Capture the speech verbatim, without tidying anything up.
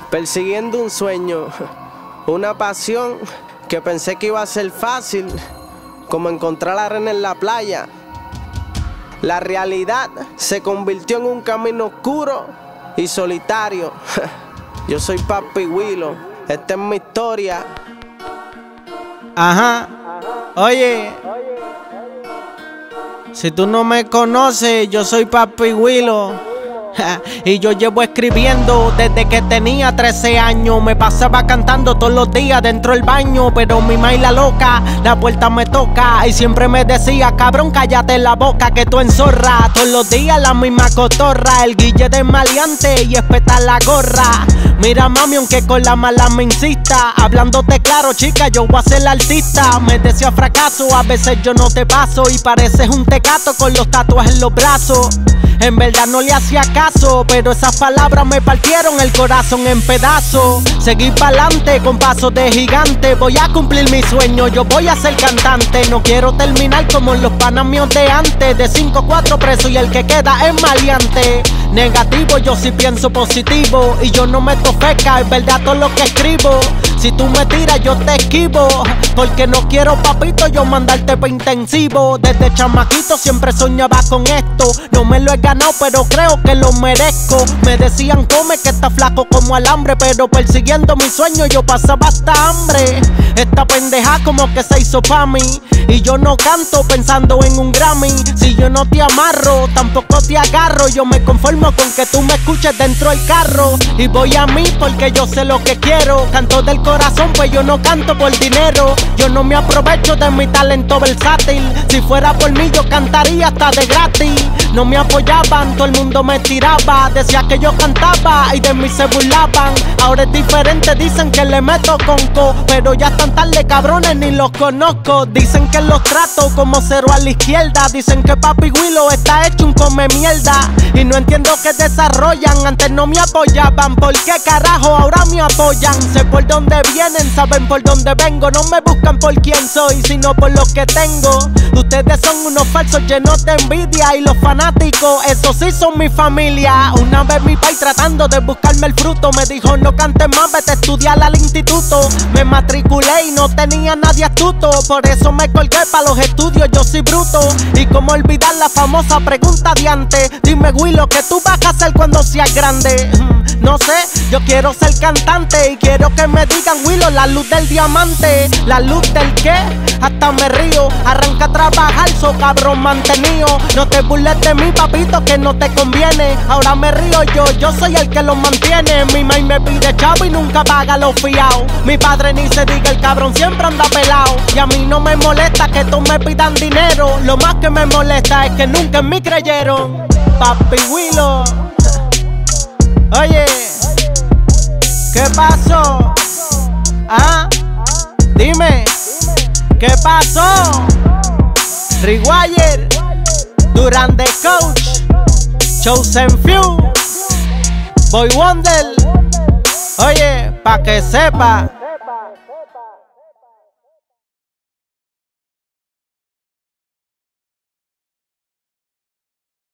persiguiendo un sueño, una pasión que pensé que iba a ser fácil, como encontrar arena en la playa. La realidad se convirtió en un camino oscuro y solitario. Yo soy Papi Willow, esta es mi historia. Ajá, oye, si tú no me conoces, yo soy Papi Willow. Y yo llevo escribiendo desde que tenía trece años. Me pasaba cantando todos los días dentro del baño, pero mi maíz la loca, la puerta me toca y siempre me decía: cabrón, cállate la boca que tú enzorra. Todos los días la misma cotorra, el guille de maleante y espeta la gorra. Mira mami, aunque con la mala me insista, hablándote claro chica, yo voy a ser la artista. Me decía fracaso, a veces yo no te paso y pareces un tecato con los tatuajes en los brazos. En verdad no le hacía caso, pero esas palabras me partieron el corazón en pedazos. Seguí pa'lante con pasos de gigante. Voy a cumplir mi sueño, yo voy a ser cantante. No quiero terminar como los panas míos de antes, de cinco a cuatro presos y el que queda es maleante. Negativo, yo sí pienso positivo y yo no meto feca, es verdad todo lo que escribo. Si tú me tiras yo te esquivo, porque no quiero papito yo mandarte pa' intensivo. Desde chamaquito siempre soñaba con esto, no me lo he ganado pero creo que lo merezco. Me decían come que está flaco como alambre, pero persiguiendo mi sueño yo pasaba hasta hambre. Esta pendeja como que se hizo pa' mí y yo no canto pensando en un Grammy. Si yo no te amarro, tampoco te agarro, yo me conformo con que tú me escuches dentro del carro. Y voy a mí porque yo sé lo que quiero, canto del corazón pues yo no canto por dinero. Yo no me aprovecho de mi talento versátil, si fuera por mí yo cantaría hasta de gratis. No me apoyaban, todo el mundo me tiraba, decía que yo cantaba y de mí se burlaban. Ahora es diferente, dicen que le meto conco, pero ya están tarde cabrones ni los conozco. Dicen que los trato como cero a la izquierda, dicen que Papi Willow está hecho un come mierda y no entiendo que desarrollan. Antes no me apoyaban, ¿por qué carajo ahora me apoyan? Sé por dónde vienen, saben por dónde vengo, no me buscan por quién soy, sino por lo que tengo. Ustedes son unos falsos llenos de envidia y los fanáticos, esos sí son mi familia. Una vez mi pai tratando de buscarme el fruto me dijo no cantes más, vete a estudiar al instituto. Me matriculé y no tenía nadie astuto, por eso me colgué pa' los estudios, yo soy bruto. Y cómo olvidar la famosa pregunta de antes, dime Willow, ¿qué tú vas a hacer cuando seas grande? No sé, yo quiero ser cantante y quiero que me digan Willow, la luz del diamante. ¿La luz del qué? Hasta me río, arranca a trabajar, so cabrón mantenido. No te burles de mí papito que no te conviene, ahora me río yo, yo soy el que lo mantiene. Mi maíz me pide chavo y nunca paga lo fiao. Mi padre ni se diga, el cabrón siempre anda pelado. Y a mí no me molesta que tú me pidan dinero, lo más que me molesta es que nunca en mí creyeron. Papi Willow. Oye, ¿qué pasó? Ah, dime, ¿qué pasó? Rewire, Duran the Coach, Chosen Few, Boy Wonder. Oye, pa' que sepa.